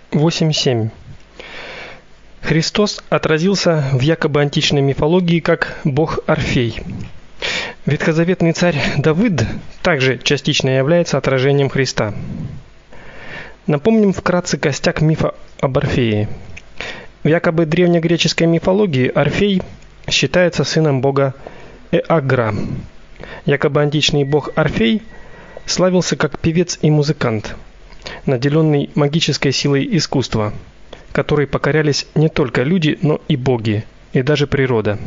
8.7. Христос отразился в якобы античной мифологии как бог Орфей. Ветхозаветный царь Давид также частично является отражением Христа. Напомним вкратце костяк мифа об Орфее. В якобы древнегреческой мифологии Орфей считается сыном бога Эагра. Якобы античный бог Орфей славился как певец и музыкант, наделенный магической силой искусства, которой покорялись не только люди, но и боги, и даже природа.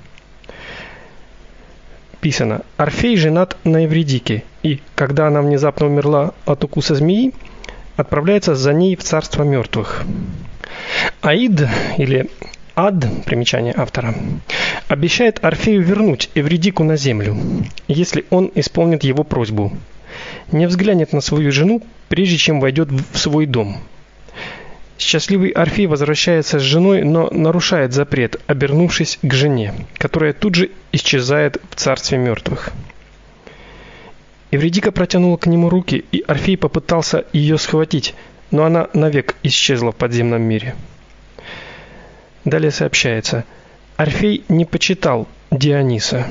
Писано: Орфей женат на Эвридике, и, когда она внезапно умерла от укуса змеи, отправляется за ней в царство мертвых. Аид, или Ад, примечание автора, обещает Орфею вернуть Эвридику на землю, если он исполнит его просьбу, не взглянет на свою жену, прежде чем войдет в свой дом. Счастливый Орфей возвращается с женой, но нарушает запрет, обернувшись к жене, которая тут же исчезает в царстве мертвых. Эвридика протянула к нему руки, и Орфей попытался ее схватить, но она навек исчезла в подземном мире. Далее сообщается: Орфей не почитал Диониса.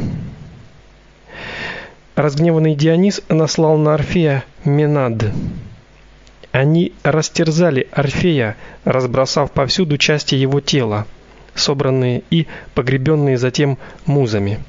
Разгневанный Дионис наслал на Орфея Менад. Они растерзали Орфея, разбросав повсюду части его тела, собранные и погребенные затем музами.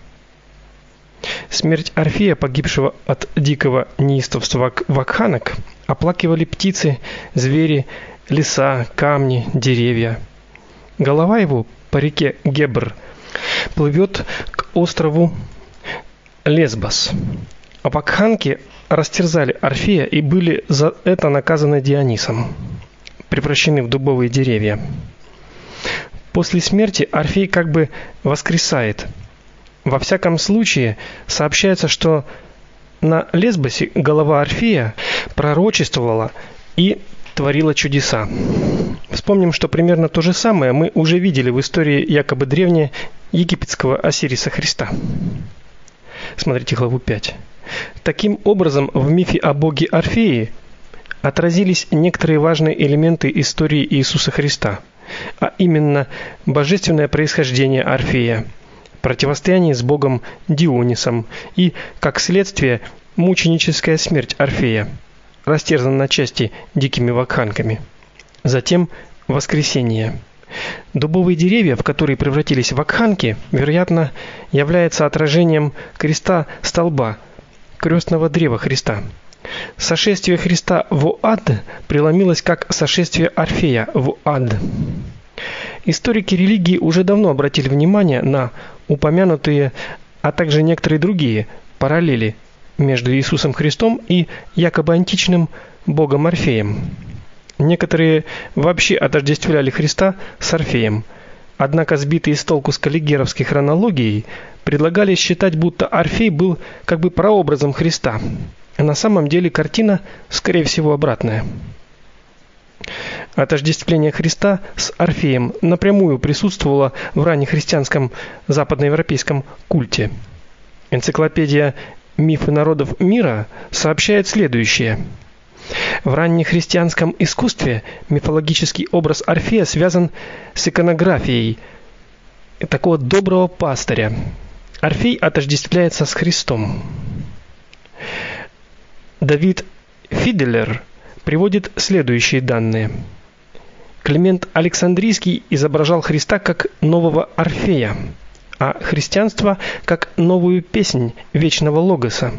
Смерть Орфея, погибшего от дикого неистовства вакханок, оплакивали птицы, звери, леса, камни, деревья. Голова его по реке Гебр плывет к острову Лесбос. А вакханки растерзали Орфея и были за это наказаны Дионисом, превращены в дубовые деревья. После смерти Орфей как бы воскресает. Во всяком случае, сообщается, что на Лесбосе голова Орфея пророчествовала и творила чудеса. Вспомним, что примерно то же самое мы уже видели в истории якобы древнеегипетского Осириса Христа. Смотрите главу 5. Таким образом, в мифе о боге Орфее отразились некоторые важные элементы истории Иисуса Христа, а именно божественное происхождение Орфея, противостояние с богом Дионисом и, как следствие, мученическая смерть Орфея, растерзан на части дикими вакханками. Затем воскресение. Дубовые деревья, в которые превратились вакханки, вероятно, являются отражением креста столба, крестного древа Христа. Сошествие Христа в ад преломилось как сошествие Орфея в ад. Историки религии уже давно обратили внимание на упомянутые, а также некоторые другие параллели между Иисусом Христом и якобы античным богом Орфеем. Некоторые вообще отождествляли Христа с Орфеем. Однако сбитые с толку скаллигеровской хронологией предлагали считать, будто Орфей был как бы прообразом Христа. А на самом деле картина, скорее всего, обратная. Отождествление Христа с Орфеем напрямую присутствовало в раннехристианском западноевропейском культе. Энциклопедия «Мифы народов мира» сообщает следующее. В раннехристианском искусстве мифологический образ Орфея связан с иконографией такого доброго пастыря. Орфей отождествляется с Христом. Давид Фиделер приводит следующие данные. Климент Александрийский изображал Христа как нового Орфея, а христианство как новую песнь вечного Логоса.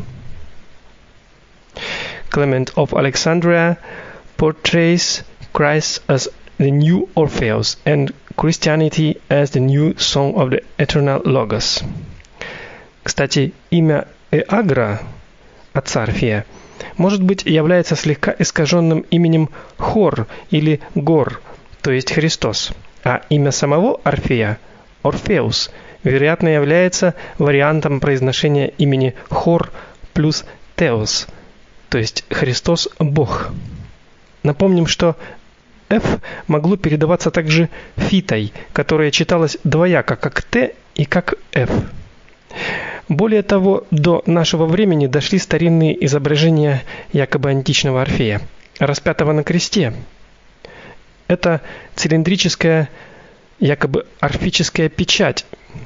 Clement of Alexandria portrays Christ as the new Orpheus and Christianity as the new song of the eternal Logos. Кстати, имя Эагра, отца Орфея, может быть, является слегка искаженным именем Хор или Гор, то есть Христос, а имя самого Орфея, Орфеус, вероятно, является вариантом произношения имени Хор плюс Теос, то есть Христос Бог. Напомним, что F могло передаваться также фитой, которая читалась двояко, как Т и как F. Более того, до нашего времени дошли старинные изображения якобы античного Орфея, распятого на кресте. Это цилиндрическая, якобы орфическая печать,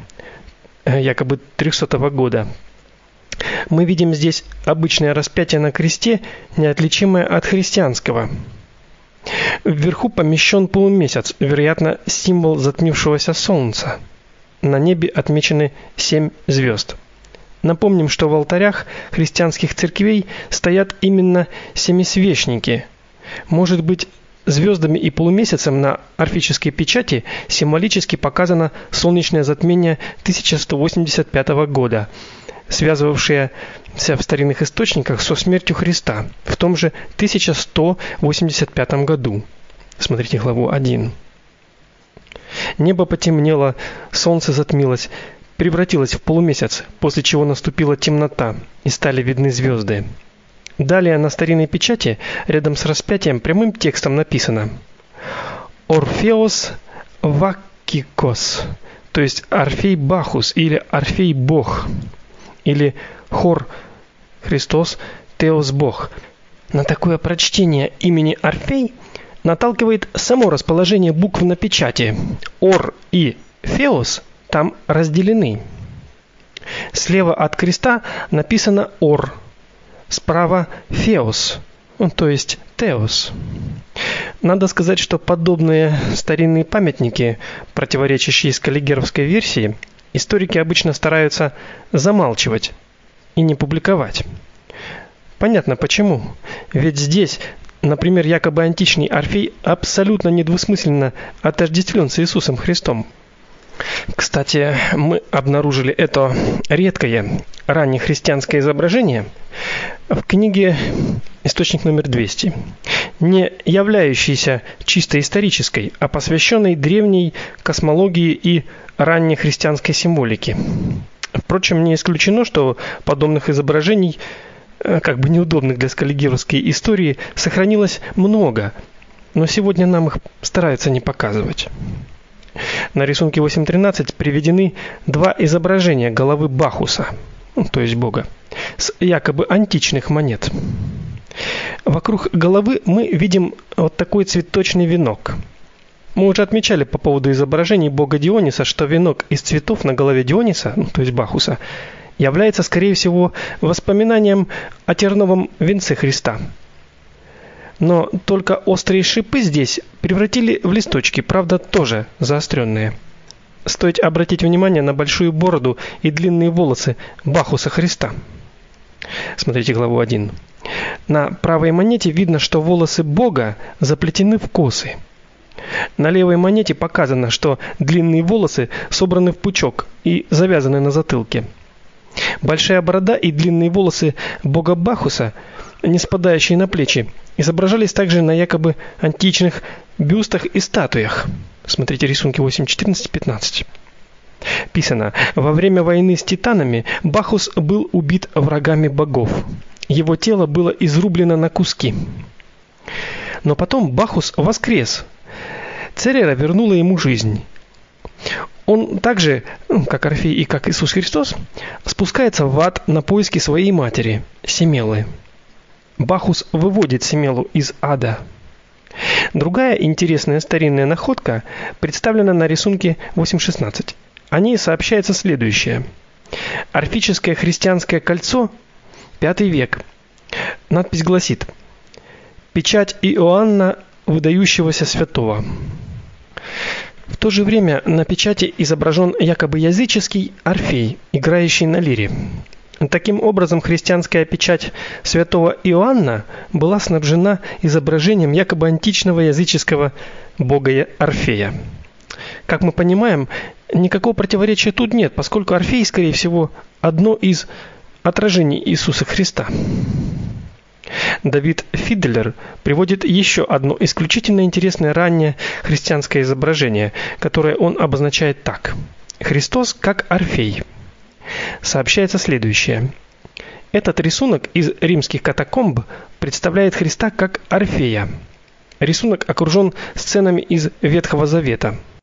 якобы 300 года. Мы видим здесь обычное распятие на кресте, неотличимое от христианского. Вверху помещен полумесяц, вероятно, символ затмившегося солнца. На небе отмечены 7 звезд. Напомним, что в алтарях христианских церквей стоят именно семисвечники. Может быть, звездами и полумесяцем на орфической печати символически показано солнечное затмение 1185 года, связывавшееся в старинных источниках со смертью Христа в том же 1185 году. Смотрите главу 1. Небо потемнело, солнце затмилось, превратилось в полумесяц, после чего наступила темнота, и стали видны звезды. Далее на старинной печати, рядом с распятием, прямым текстом написано «Орфеос Ваккикос», то есть Орфей Бахус или Орфей Бог, или Хор Христос Теос Бог. На такое прочтение имени Орфей наталкивает само расположение букв на печати. Ор и Феос там разделены. Слева от креста написано Ор, справа Феос, то есть Теос. Надо сказать, что подобные старинные памятники, противоречащие скаллигеровской версии, историки обычно стараются замалчивать и не публиковать. Понятно почему. Ведь здесь, например, якобы античный Орфей абсолютно недвусмысленно отождествлен с Иисусом Христом. Кстати, мы обнаружили это редкое раннехристианское изображение в книге «Источник номер 200», не являющейся чисто исторической, а посвященной древней космологии и раннехристианской символике. Впрочем, не исключено, что подобных изображений, как бы неудобных для скаллигеровской истории, сохранилось много, но сегодня нам их стараются не показывать. На рисунке 8.13 приведены два изображения головы Бахуса, то есть Бога, с якобы античных монет. Вокруг головы мы видим вот такой цветочный венок. Мы уже отмечали по поводу изображений бога Диониса, что венок из цветов на голове Диониса, то есть Бахуса, является, скорее всего, воспоминанием о терновом венце Христа. Но только острые шипы здесь превратили в листочки, правда, тоже заостренные. Стоит обратить внимание на большую бороду и длинные волосы Бахуса Христа. Смотрите главу 1. На правой монете видно, что волосы Бога заплетены в косы. На левой монете показано, что длинные волосы собраны в пучок и завязаны на затылке. Большая борода и длинные волосы бога Бахуса, не спадающие на плечи, изображались также на якобы античных бюстах и статуях. Смотрите рисунки 8, 14, 15. Писано: во время войны с титанами Бахус был убит врагами богов. Его тело было изрублено на куски. Но потом Бахус воскрес. Церера вернула ему жизнь. Он также, как Орфей и как Иисус Христос, спускается в ад на поиски своей матери, Семелы. Бахус выводит Семелу из ада. Другая интересная старинная находка представлена на рисунке 8.16. О ней сообщается следующее. Орфическое христианское кольцо, 5 век. Надпись гласит: «Печать Иоанна, выдающегося святого». В то же время на печати изображен якобы языческий Орфей, играющий на лире. Таким образом, христианская печать святого Иоанна была снабжена изображением якобы античного языческого бога Орфея. Как мы понимаем, никакого противоречия тут нет, поскольку Орфей, скорее всего, одно из отражений Иисуса Христа. Давид Фидлер приводит еще одно исключительно интересное раннее христианское изображение, которое он обозначает так: Христос как Орфей. Сообщается следующее. Этот рисунок из римских катакомб представляет Христа как Орфея. Рисунок окружен сценами из Ветхого Завета.